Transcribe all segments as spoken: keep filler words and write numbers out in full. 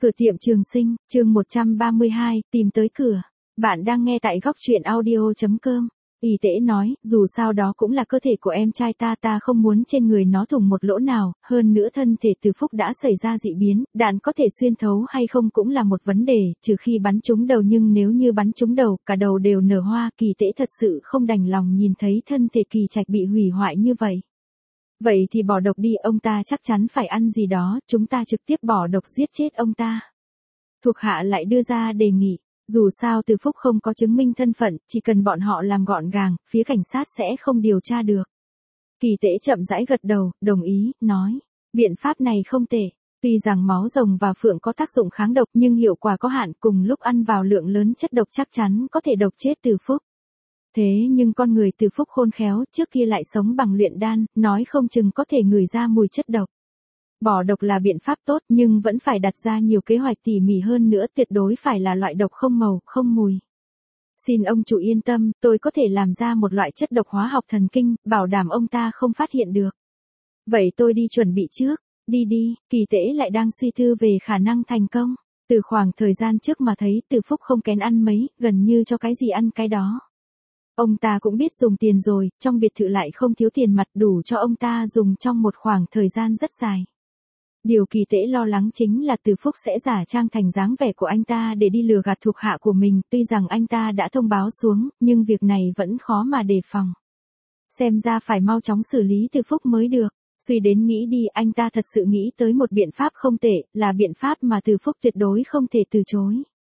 Cửa tiệm Trường Sinh, chương một trăm ba mươi hai, tìm tới cửa. Bạn đang nghe tại góc truyện audio chấm com. Y tế nói, dù sao đó cũng là cơ thể của em trai ta, ta không muốn trên người nó thủng một lỗ nào, hơn nữa thân thể Từ Phúc đã xảy ra dị biến, đạn có thể xuyên thấu hay không cũng là một vấn đề, trừ khi bắn trúng đầu, nhưng nếu như bắn trúng đầu, cả đầu đều nở hoa, Kỳ Tế thật sự không đành lòng nhìn thấy thân thể Kỳ Trạch bị hủy hoại như vậy. Vậy thì bỏ độc đi, ông ta chắc chắn phải ăn gì đó, chúng ta trực tiếp bỏ độc giết chết ông ta. Thuộc hạ lại đưa ra đề nghị, dù sao Từ Phúc không có chứng minh thân phận, chỉ cần bọn họ làm gọn gàng, phía cảnh sát sẽ không điều tra được. Kỳ Tế chậm rãi gật đầu, đồng ý, nói, biện pháp này không tệ. Tuy rằng máu rồng và phượng có tác dụng kháng độc nhưng hiệu quả có hạn, cùng lúc ăn vào lượng lớn chất độc chắc chắn có thể độc chết Từ Phúc. Thế nhưng con người Từ Phúc khôn khéo, trước kia lại sống bằng luyện đan, nói không chừng có thể ngửi ra mùi chất độc. Bỏ độc là biện pháp tốt nhưng vẫn phải đặt ra nhiều kế hoạch tỉ mỉ hơn nữa, tuyệt đối phải là loại độc không màu, không mùi. Xin ông chủ yên tâm, tôi có thể làm ra một loại chất độc hóa học thần kinh, bảo đảm ông ta không phát hiện được. Vậy tôi đi chuẩn bị trước, đi đi, Kỳ Tế lại đang suy tư về khả năng thành công. Từ khoảng thời gian trước mà thấy Từ Phúc không kén ăn mấy, gần như cho cái gì ăn cái đó. Ông ta cũng biết dùng tiền rồi, trong biệt thự lại không thiếu tiền mặt, đủ cho ông ta dùng trong một khoảng thời gian rất dài. Điều Kỳ Tế lo lắng chính là Từ Phúc sẽ giả trang thành dáng vẻ của anh ta để đi lừa gạt thuộc hạ của mình, tuy rằng anh ta đã thông báo xuống, nhưng việc này vẫn khó mà đề phòng. Xem ra phải mau chóng xử lý Từ Phúc mới được. Suy đến nghĩ đi, anh ta thật sự nghĩ tới một biện pháp không tệ, là biện pháp mà Từ Phúc tuyệt đối không thể từ chối.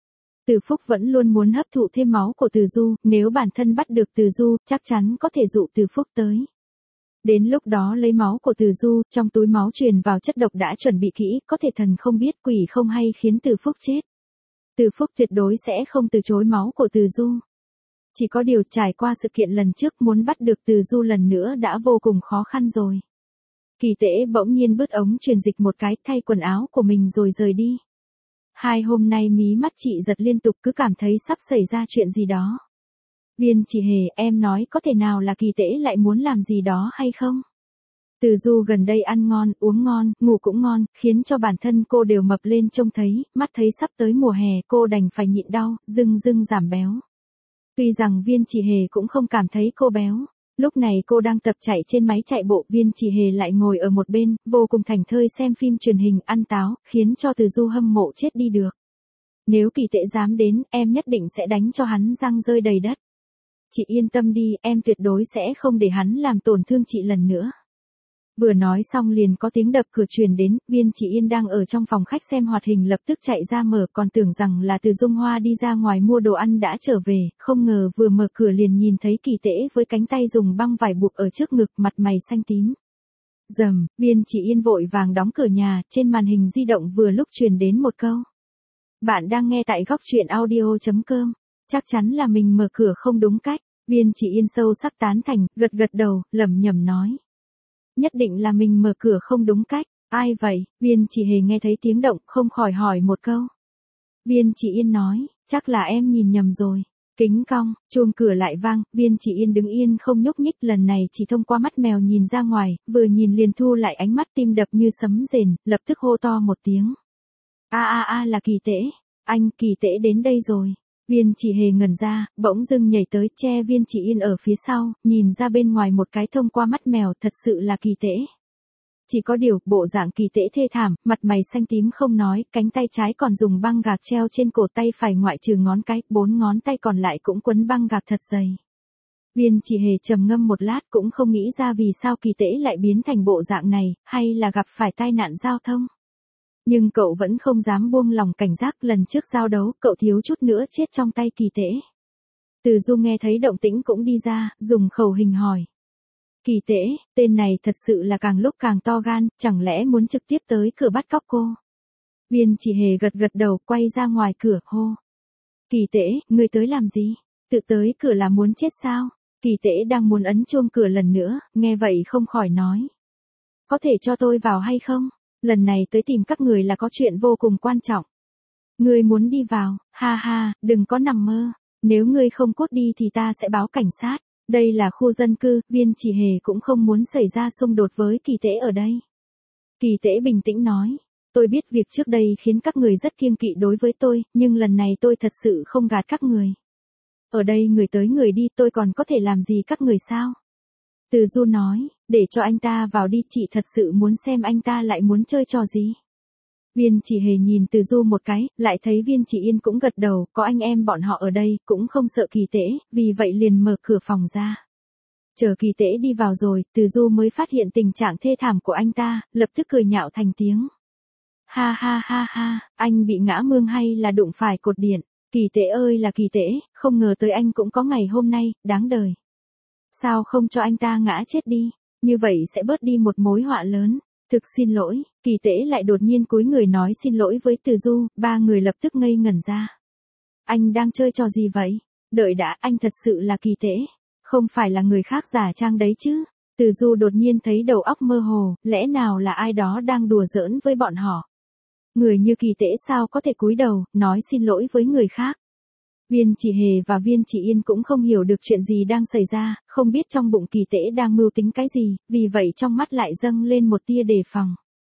Từ Phúc vẫn luôn muốn hấp thụ thêm máu của Từ Du, nếu bản thân bắt được Từ Du, chắc chắn có thể dụ Từ Phúc tới. Đến lúc đó lấy máu của Từ Du, trong túi máu truyền vào chất độc đã chuẩn bị kỹ, có thể thần không biết quỷ không hay khiến Từ Phúc chết. Từ Phúc tuyệt đối sẽ không từ chối máu của Từ Du. Chỉ có điều trải qua sự kiện lần trước, muốn bắt được Từ Du lần nữa đã vô cùng khó khăn rồi. Kỳ Tế bỗng nhiên bứt ống truyền dịch một cái, thay quần áo của mình rồi rời đi. Hai hôm nay mí mắt chị giật liên tục, cứ cảm thấy sắp xảy ra chuyện gì đó. Viên Chỉ Hề, em nói có thể nào là Kỳ Tế lại muốn làm gì đó hay không? Từ Du gần đây ăn ngon, uống ngon, ngủ cũng ngon, khiến cho bản thân cô đều mập lên, trông thấy, mắt thấy sắp tới mùa hè, cô đành phải nhịn đau, dưng dưng giảm béo. Tuy rằng Viên Chỉ Hề cũng không cảm thấy cô béo. Lúc này cô đang tập chạy trên máy chạy bộ, Viên Chỉ Hề lại ngồi ở một bên, vô cùng thảnh thơi xem phim truyền hình, ăn táo, khiến cho Từ Du hâm mộ chết đi được. Nếu Kỳ Tế dám đến, em nhất định sẽ đánh cho hắn răng rơi đầy đất. Chị yên tâm đi, em tuyệt đối sẽ không để hắn làm tổn thương chị lần nữa. Vừa nói xong liền có tiếng đập cửa truyền đến, Viên Chỉ Yên đang ở trong phòng khách xem hoạt hình lập tức chạy ra mở, còn tưởng rằng là Từ Dung Hoa đi ra ngoài mua đồ ăn đã trở về, không ngờ vừa mở cửa liền nhìn thấy Kỳ Tế với cánh tay dùng băng vải buộc ở trước ngực, mặt mày xanh tím. Rầm, Viên Chỉ Yên vội vàng đóng cửa nhà, trên màn hình di động vừa lúc truyền đến một câu. Bạn đang nghe tại góc truyện audio chấm com, chắc chắn là mình mở cửa không đúng cách. Viên Chỉ Yên sâu sắc tán thành, gật gật đầu, lẩm nhẩm nói. Nhất định là mình mở cửa không đúng cách. Ai vậy? Viên Chỉ Hề nghe thấy tiếng động, không khỏi hỏi một câu. Viên Chỉ Yên nói, chắc là em nhìn nhầm rồi. Kính cong, chuông cửa lại vang, Viên Chỉ Yên đứng yên không nhúc nhích, lần này chỉ thông qua mắt mèo nhìn ra ngoài, vừa nhìn liền thu lại ánh mắt, tim đập như sấm rền, lập tức hô to một tiếng. A a a là Kỳ Tế, anh, Kỳ Tế đến đây rồi. Viên Chỉ Hề ngẩn ra, bỗng dưng nhảy tới, che Viên Chỉ Yên ở phía sau, nhìn ra bên ngoài một cái thông qua mắt mèo, thật sự là Kỳ Tế. Chỉ có điều, bộ dạng Kỳ Tế thê thảm, mặt mày xanh tím không nói, cánh tay trái còn dùng băng gạc treo trên cổ, tay phải ngoại trừ ngón cái, bốn ngón tay còn lại cũng quấn băng gạc thật dày. Viên Chỉ Hề trầm ngâm một lát cũng không nghĩ ra vì sao Kỳ Tế lại biến thành bộ dạng này, hay là gặp phải tai nạn giao thông. Nhưng cậu vẫn không dám buông lòng cảnh giác, lần trước giao đấu, cậu thiếu chút nữa chết trong tay Kỳ Tế. Từ Du nghe thấy động tĩnh cũng đi ra, dùng khẩu hình hỏi. Kỳ Tế, tên này thật sự là càng lúc càng to gan, chẳng lẽ muốn trực tiếp tới cửa bắt cóc cô? Viên Chỉ Hề gật gật đầu, quay ra ngoài cửa, hô. Kỳ Tế, ngươi tới làm gì? Tự tới cửa là muốn chết sao? Kỳ Tế đang muốn ấn chuông cửa lần nữa, nghe vậy không khỏi nói. Có thể cho tôi vào hay không? Lần này tới tìm các người là có chuyện vô cùng quan trọng. Ngươi muốn đi vào, ha ha, đừng có nằm mơ. Nếu ngươi không cút đi thì ta sẽ báo cảnh sát. Đây là khu dân cư, Viên Chỉ Hề cũng không muốn xảy ra xung đột với Kỳ Tế ở đây. Kỳ Tế bình tĩnh nói. tôi biết việc trước đây khiến các người rất kiêng kỵ đối với tôi, nhưng lần này tôi thật sự không gạt các người. Ở đây người tới người đi tôi còn có thể làm gì các người sao? Từ Du nói, để cho anh ta vào đi, chị thật sự muốn xem anh ta lại muốn chơi trò gì. Viên Chỉ Hề nhìn Từ Du một cái, lại thấy Viên Chỉ Yên cũng gật đầu, có anh em bọn họ ở đây, cũng không sợ Kỳ Tễ, vì vậy liền mở cửa phòng ra. Chờ Kỳ Tễ đi vào rồi, Từ Du mới phát hiện tình trạng thê thảm của anh ta, lập tức cười nhạo thành tiếng. Ha ha ha ha, anh bị ngã mương hay là đụng phải cột điện? Kỳ Tễ ơi là Kỳ Tễ, không ngờ tới anh cũng có ngày hôm nay, đáng đời. Sao không cho anh ta ngã chết đi, như vậy sẽ bớt đi một mối họa lớn. Thực xin lỗi, Kỳ Tễ lại đột nhiên cúi người nói xin lỗi với Từ Du, ba người lập tức ngây ngẩn ra. Anh đang chơi trò gì vậy? Đợi đã, anh thật sự là Kỳ Tễ, không phải là người khác giả trang đấy chứ? Từ Du đột nhiên thấy đầu óc mơ hồ, lẽ nào là ai đó đang đùa giỡn với bọn họ? Người như Kỳ Tễ sao có thể cúi đầu, nói xin lỗi với người khác? Viên Chỉ Hề và Viên Chỉ Yên cũng không hiểu được chuyện gì đang xảy ra, không biết trong bụng Kỳ Tễ đang mưu tính cái gì, vì vậy trong mắt lại dâng lên một tia đề phòng.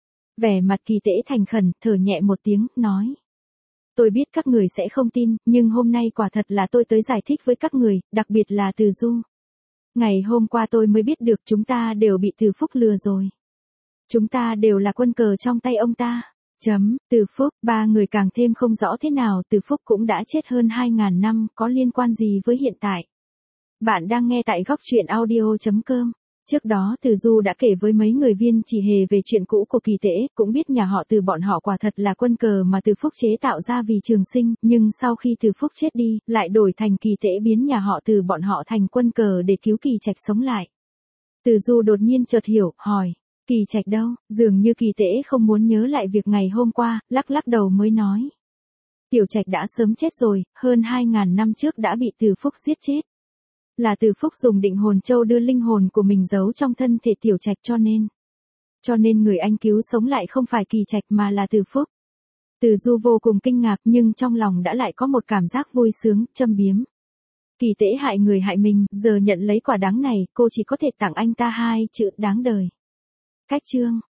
Vẻ mặt Kỳ Tễ thành khẩn, thở nhẹ một tiếng, nói. Tôi biết các người sẽ không tin, nhưng hôm nay quả thật là tôi tới giải thích với các người, đặc biệt là Từ Du. Ngày hôm qua tôi mới biết được chúng ta đều bị Từ Phúc lừa rồi. Chúng ta đều là quân cờ trong tay ông ta. Chấm, Từ Phúc, ba người càng thêm không rõ thế nào Từ Phúc cũng đã chết hơn hai ngàn năm, có liên quan gì với hiện tại. Bạn đang nghe tại góc truyện audio chấm com. Trước đó Từ Du đã kể với mấy người Viên Chỉ Hề về chuyện cũ của Kỳ Tễ, cũng biết nhà họ Từ bọn họ quả thật là quân cờ mà Từ Phúc chế tạo ra vì Trường Sinh, nhưng sau khi Từ Phúc chết đi, lại đổi thành Kỳ Tễ biến nhà họ Từ bọn họ thành quân cờ để cứu Kỳ Trạch sống lại. Từ Du đột nhiên chợt hiểu, hỏi. Kỳ Trạch đâu? Dường như Kỳ Tễ không muốn nhớ lại việc ngày hôm qua, lắc lắc đầu mới nói. Tiểu Trạch đã sớm chết rồi, hơn hai ngàn năm trước đã bị Từ Phúc giết chết. Là Từ Phúc dùng định hồn châu đưa linh hồn của mình giấu trong thân thể Tiểu Trạch cho nên. Cho nên người anh cứu sống lại không phải Kỳ Trạch mà là Từ Phúc. Từ Du vô cùng kinh ngạc nhưng trong lòng đã lại có một cảm giác vui sướng, châm biếm. Kỳ Tễ hại người hại mình, giờ nhận lấy quả đắng này, cô chỉ có thể tặng anh ta hai chữ đáng đời. Cách chương